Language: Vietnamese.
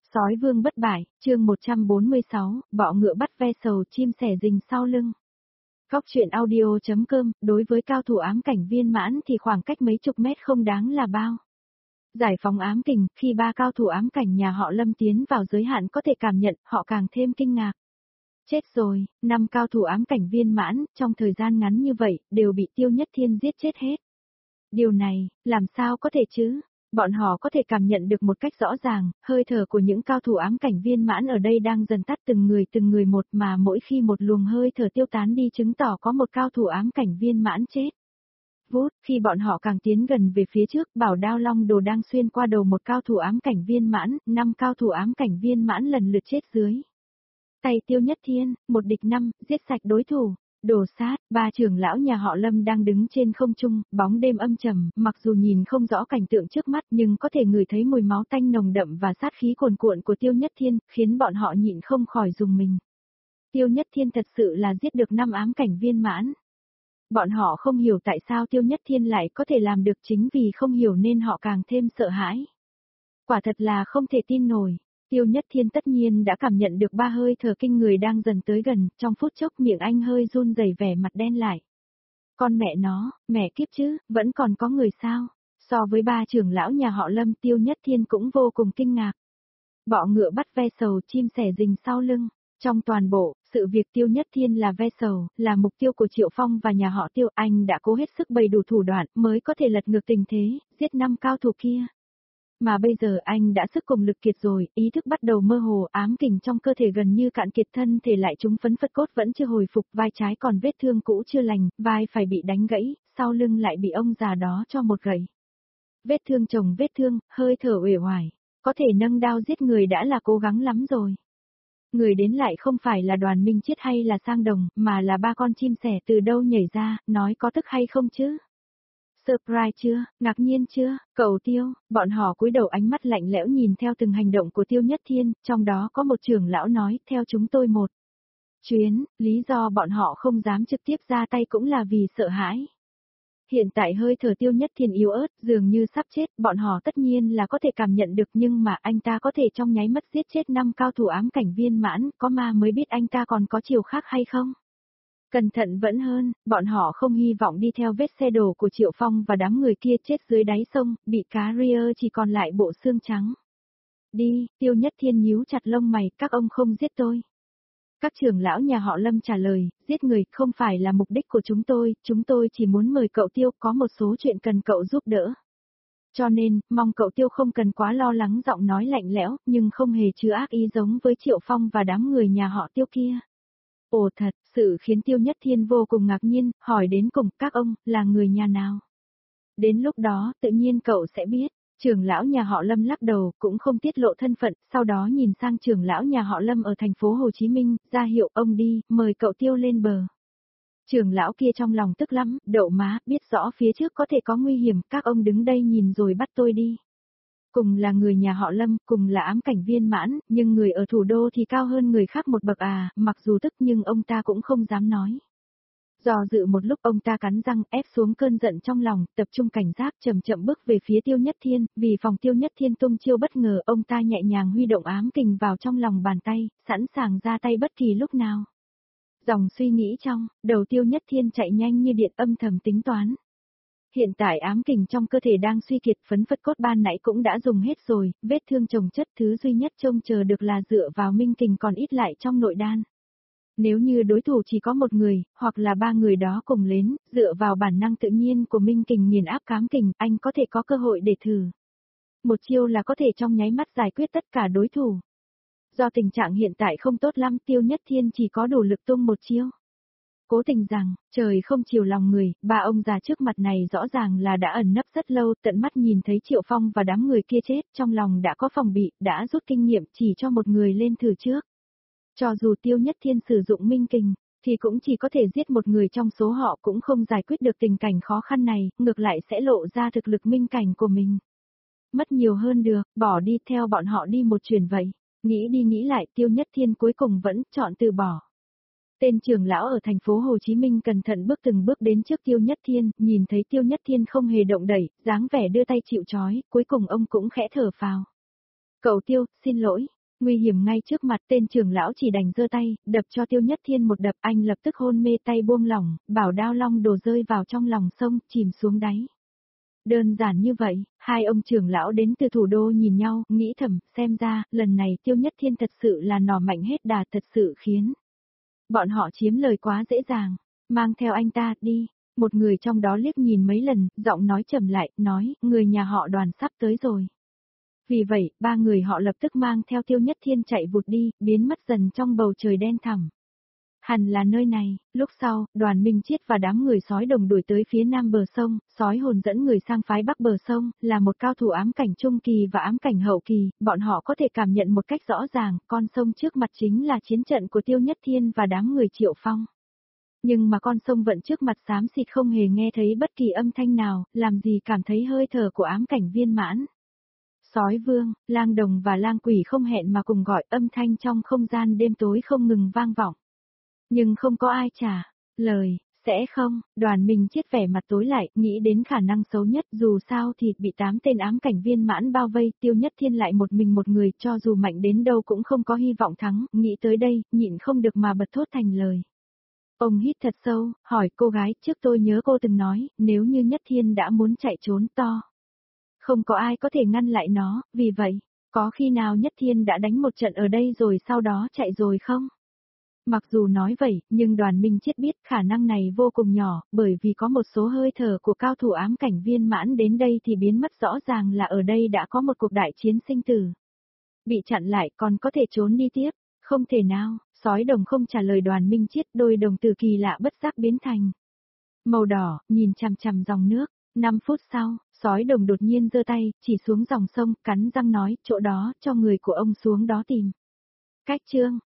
Sói vương bất bại, chương 146, bọ ngựa bắt ve sầu chim sẻ rình sau lưng. Góc truyện audio.com, đối với cao thủ ám cảnh viên mãn thì khoảng cách mấy chục mét không đáng là bao. Giải phóng ám kình, khi ba cao thủ ám cảnh nhà họ Lâm tiến vào giới hạn có thể cảm nhận, họ càng thêm kinh ngạc. Chết rồi, 5 cao thủ ám cảnh viên mãn, trong thời gian ngắn như vậy, đều bị Tiêu Nhất Thiên giết chết hết. Điều này, làm sao có thể chứ? Bọn họ có thể cảm nhận được một cách rõ ràng, hơi thở của những cao thủ ám cảnh viên mãn ở đây đang dần tắt từng người một mà mỗi khi một luồng hơi thở tiêu tán đi chứng tỏ có một cao thủ ám cảnh viên mãn chết. Vút, khi bọn họ càng tiến gần về phía trước, bảo đao long đồ đang xuyên qua đầu một cao thủ ám cảnh viên mãn, 5 cao thủ ám cảnh viên mãn lần lượt chết dưới tay Tiêu Nhất Thiên, một địch 5, giết sạch đối thủ. Đồ sát, ba trưởng lão nhà họ Lâm đang đứng trên không trung, bóng đêm âm trầm, mặc dù nhìn không rõ cảnh tượng trước mắt nhưng có thể ngửi thấy mùi máu tanh nồng đậm và sát khí cuồn cuộn của Tiêu Nhất Thiên, khiến bọn họ nhịn không khỏi rùng mình. Tiêu Nhất Thiên thật sự là giết được 5 ám cảnh viên mãn. Bọn họ không hiểu tại sao Tiêu Nhất Thiên lại có thể làm được, chính vì không hiểu nên họ càng thêm sợ hãi. Quả thật là không thể tin nổi. Tiêu Nhất Thiên tất nhiên đã cảm nhận được ba hơi thở kinh người đang dần tới gần, trong phút chốc miệng anh hơi run rẩy, vẻ mặt đen lại. Con mẹ nó, mẹ kiếp chứ, vẫn còn có người sao? So với ba trưởng lão nhà họ Lâm, Tiêu Nhất Thiên cũng vô cùng kinh ngạc. Bọ ngựa bắt ve sầu chim sẻ rình sau lưng. Trong toàn bộ, sự việc Tiêu Nhất Thiên là ve sầu, là mục tiêu của Triệu Phong và nhà họ Tiêu, anh đã cố hết sức bày đủ thủ đoạn mới có thể lật ngược tình thế, giết 5 cao thủ kia. Mà bây giờ anh đã sức cùng lực kiệt rồi, ý thức bắt đầu mơ hồ, ám kình trong cơ thể gần như cạn kiệt, thân thể lại trúng phấn phất, cốt vẫn chưa hồi phục, vai trái còn vết thương cũ chưa lành, vai phải bị đánh gãy, sau lưng lại bị ông già đó cho một gậy. Vết thương chồng vết thương, hơi thở uể oải, có thể nâng đao giết người đã là cố gắng lắm rồi. Người đến lại không phải là Đoàn Minh Chiết hay là Sang Đồng, mà là ba con chim sẻ từ đâu nhảy ra, nói có tức hay không chứ? Surprise chưa, ngạc nhiên chưa, cậu Tiêu, bọn họ cúi đầu ánh mắt lạnh lẽo nhìn theo từng hành động của Tiêu Nhất Thiên, trong đó có một trưởng lão nói, theo chúng tôi một chuyến, lý do bọn họ không dám trực tiếp ra tay cũng là vì sợ hãi. Hiện tại hơi thở Tiêu Nhất Thiên yếu ớt, dường như sắp chết, bọn họ tất nhiên là có thể cảm nhận được, nhưng mà anh ta có thể trong nháy mắt giết chết 5 cao thủ ám cảnh viên mãn, có ma mới biết anh ta còn có chiều khác hay không. Cẩn thận vẫn hơn, bọn họ không hy vọng đi theo vết xe đổ của Triệu Phong và đám người kia chết dưới đáy sông, bị cá ria chỉ còn lại bộ xương trắng. Đi, Tiêu Nhất Thiên nhíu chặt lông mày, các ông không giết tôi. Các trưởng lão nhà họ Lâm trả lời, giết người không phải là mục đích của chúng tôi chỉ muốn mời cậu Tiêu, có một số chuyện cần cậu giúp đỡ. Cho nên, mong cậu Tiêu không cần quá lo lắng, giọng nói lạnh lẽo, nhưng không hề chứa ác ý giống với Triệu Phong và đám người nhà họ Tiêu kia. Ồ thật, sự khiến Tiêu Nhất Thiên vô cùng ngạc nhiên, hỏi đến cùng, các ông, là người nhà nào? Đến lúc đó, tự nhiên cậu sẽ biết. Trưởng lão nhà họ Lâm lắc đầu, cũng không tiết lộ thân phận, sau đó nhìn sang trưởng lão nhà họ Lâm ở thành phố Hồ Chí Minh, ra hiệu ông đi, mời cậu Tiêu lên bờ. Trưởng lão kia trong lòng tức lắm, đậu má, biết rõ phía trước có thể có nguy hiểm, các ông đứng đây nhìn rồi bắt tôi đi. Cùng là người nhà họ Lâm, cùng là ám cảnh viên mãn, nhưng người ở thủ đô thì cao hơn người khác một bậc à, mặc dù tức nhưng ông ta cũng không dám nói. Do dự một lúc ông ta cắn răng ép xuống cơn giận trong lòng, tập trung cảnh giác chậm chậm bước về phía Tiêu Nhất Thiên, vì phòng Tiêu Nhất Thiên tung chiêu bất ngờ, ông ta nhẹ nhàng huy động ám kình vào trong lòng bàn tay, sẵn sàng ra tay bất kỳ lúc nào. Dòng suy nghĩ trong đầu Tiêu Nhất Thiên chạy nhanh như điện, âm thầm tính toán. Hiện tại ám kình trong cơ thể đang suy kiệt, phấn phất cốt ban nãy cũng đã dùng hết rồi, vết thương chồng chất, thứ duy nhất trông chờ được là dựa vào minh kình còn ít lại trong nội đan. Nếu như đối thủ chỉ có một người, hoặc là 3 người đó cùng lên, dựa vào bản năng tự nhiên của minh kình nghiền áp cám kình, anh có thể có cơ hội để thử. Một chiêu là có thể trong nháy mắt giải quyết tất cả đối thủ. Do tình trạng hiện tại không tốt lắm, Tiêu Nhất Thiên chỉ có đủ lực tung một chiêu. Cố tình rằng, trời không chiều lòng người, ba ông già trước mặt này rõ ràng là đã ẩn nấp rất lâu, tận mắt nhìn thấy Triệu Phong và đám người kia chết, trong lòng đã có phòng bị, đã rút kinh nghiệm chỉ cho một người lên thử trước. Cho dù Tiêu Nhất Thiên sử dụng minh kình, thì cũng chỉ có thể giết một người trong số họ, cũng không giải quyết được tình cảnh khó khăn này, ngược lại sẽ lộ ra thực lực minh cảnh của mình. Mất nhiều hơn được, bỏ đi theo bọn họ đi một chuyển vậy. Nghĩ đi nghĩ lại, Tiêu Nhất Thiên cuối cùng vẫn chọn từ bỏ. Tên trưởng lão ở thành phố Hồ Chí Minh cẩn thận bước từng bước đến trước Tiêu Nhất Thiên, nhìn thấy Tiêu Nhất Thiên không hề động đẩy, dáng vẻ đưa tay chịu trói, cuối cùng ông cũng khẽ thở phào. Cậu Tiêu, xin lỗi, Nguy hiểm ngay trước mặt, tên trưởng lão chỉ đành giơ tay, đập cho Tiêu Nhất Thiên một đập, anh lập tức hôn mê, tay buông lỏng, bảo đao long đồ rơi vào trong lòng sông, chìm xuống đáy. Đơn giản như vậy, hai ông trưởng lão đến từ thủ đô nhìn nhau, nghĩ thầm, xem ra, lần này Tiêu Nhất Thiên thật sự là nỏ mạnh hết đà, thật sự khiến bọn họ chiếm lời quá dễ dàng. Mang theo anh ta, đi. Một người trong đó liếc nhìn mấy lần, giọng nói trầm lại, nói, người nhà họ Đoàn sắp tới rồi. Vì vậy, ba người họ lập tức mang theo Tiêu Nhất Thiên chạy vụt đi, biến mất dần trong bầu trời đen thẳm. Hẳn là nơi này. Lúc sau, Đoàn Minh Chiết và đám người sói đồng đuổi tới phía nam bờ sông, sói hồn dẫn người sang phái bắc bờ sông, là một cao thủ ám cảnh trung kỳ và ám cảnh hậu kỳ, bọn họ có thể cảm nhận một cách rõ ràng, con sông trước mặt chính là chiến trận của Tiêu Nhất Thiên và đám người Triệu Phong. Nhưng mà con sông vận trước mặt xám xịt không hề nghe thấy bất kỳ âm thanh nào, làm gì cảm thấy hơi thở của ám cảnh viên mãn. Sói vương, lang đồng và lang quỷ không hẹn mà cùng gọi, âm thanh trong không gian đêm tối không ngừng vang vọng. Nhưng không có ai trả lời, sẽ không. Đoàn Minh Chiết vẻ mặt tối lại, nghĩ đến khả năng xấu nhất, dù sao thì bị 8 tên ám cảnh viên mãn bao vây, Tiêu Nhất Thiên lại một mình một người, cho dù mạnh đến đâu cũng không có hy vọng thắng, nghĩ tới đây, nhịn không được mà bật thốt thành lời. Ông hít thật sâu, hỏi cô gái, trước tôi nhớ cô từng nói, nếu như Nhất Thiên đã muốn chạy trốn to, không có ai có thể ngăn lại nó, vì vậy, có khi nào Nhất Thiên đã đánh một trận ở đây rồi sau đó chạy rồi không? Mặc dù nói vậy, nhưng Đoàn Minh Chiết biết khả năng này vô cùng nhỏ, bởi vì có một số hơi thở của cao thủ ám cảnh viên mãn đến đây thì biến mất, rõ ràng là ở đây đã có một cuộc đại chiến sinh tử. Bị chặn lại còn có thể trốn đi tiếp, không thể nào. Sói đồng không trả lời Đoàn Minh Chiết, đôi đồng tử kỳ lạ bất giác biến thành màu đỏ, nhìn chằm chằm dòng nước. 5 phút sau, sói đồng đột nhiên giơ tay, chỉ xuống dòng sông, cắn răng nói, chỗ đó, cho người của ông xuống đó tìm. Cách chương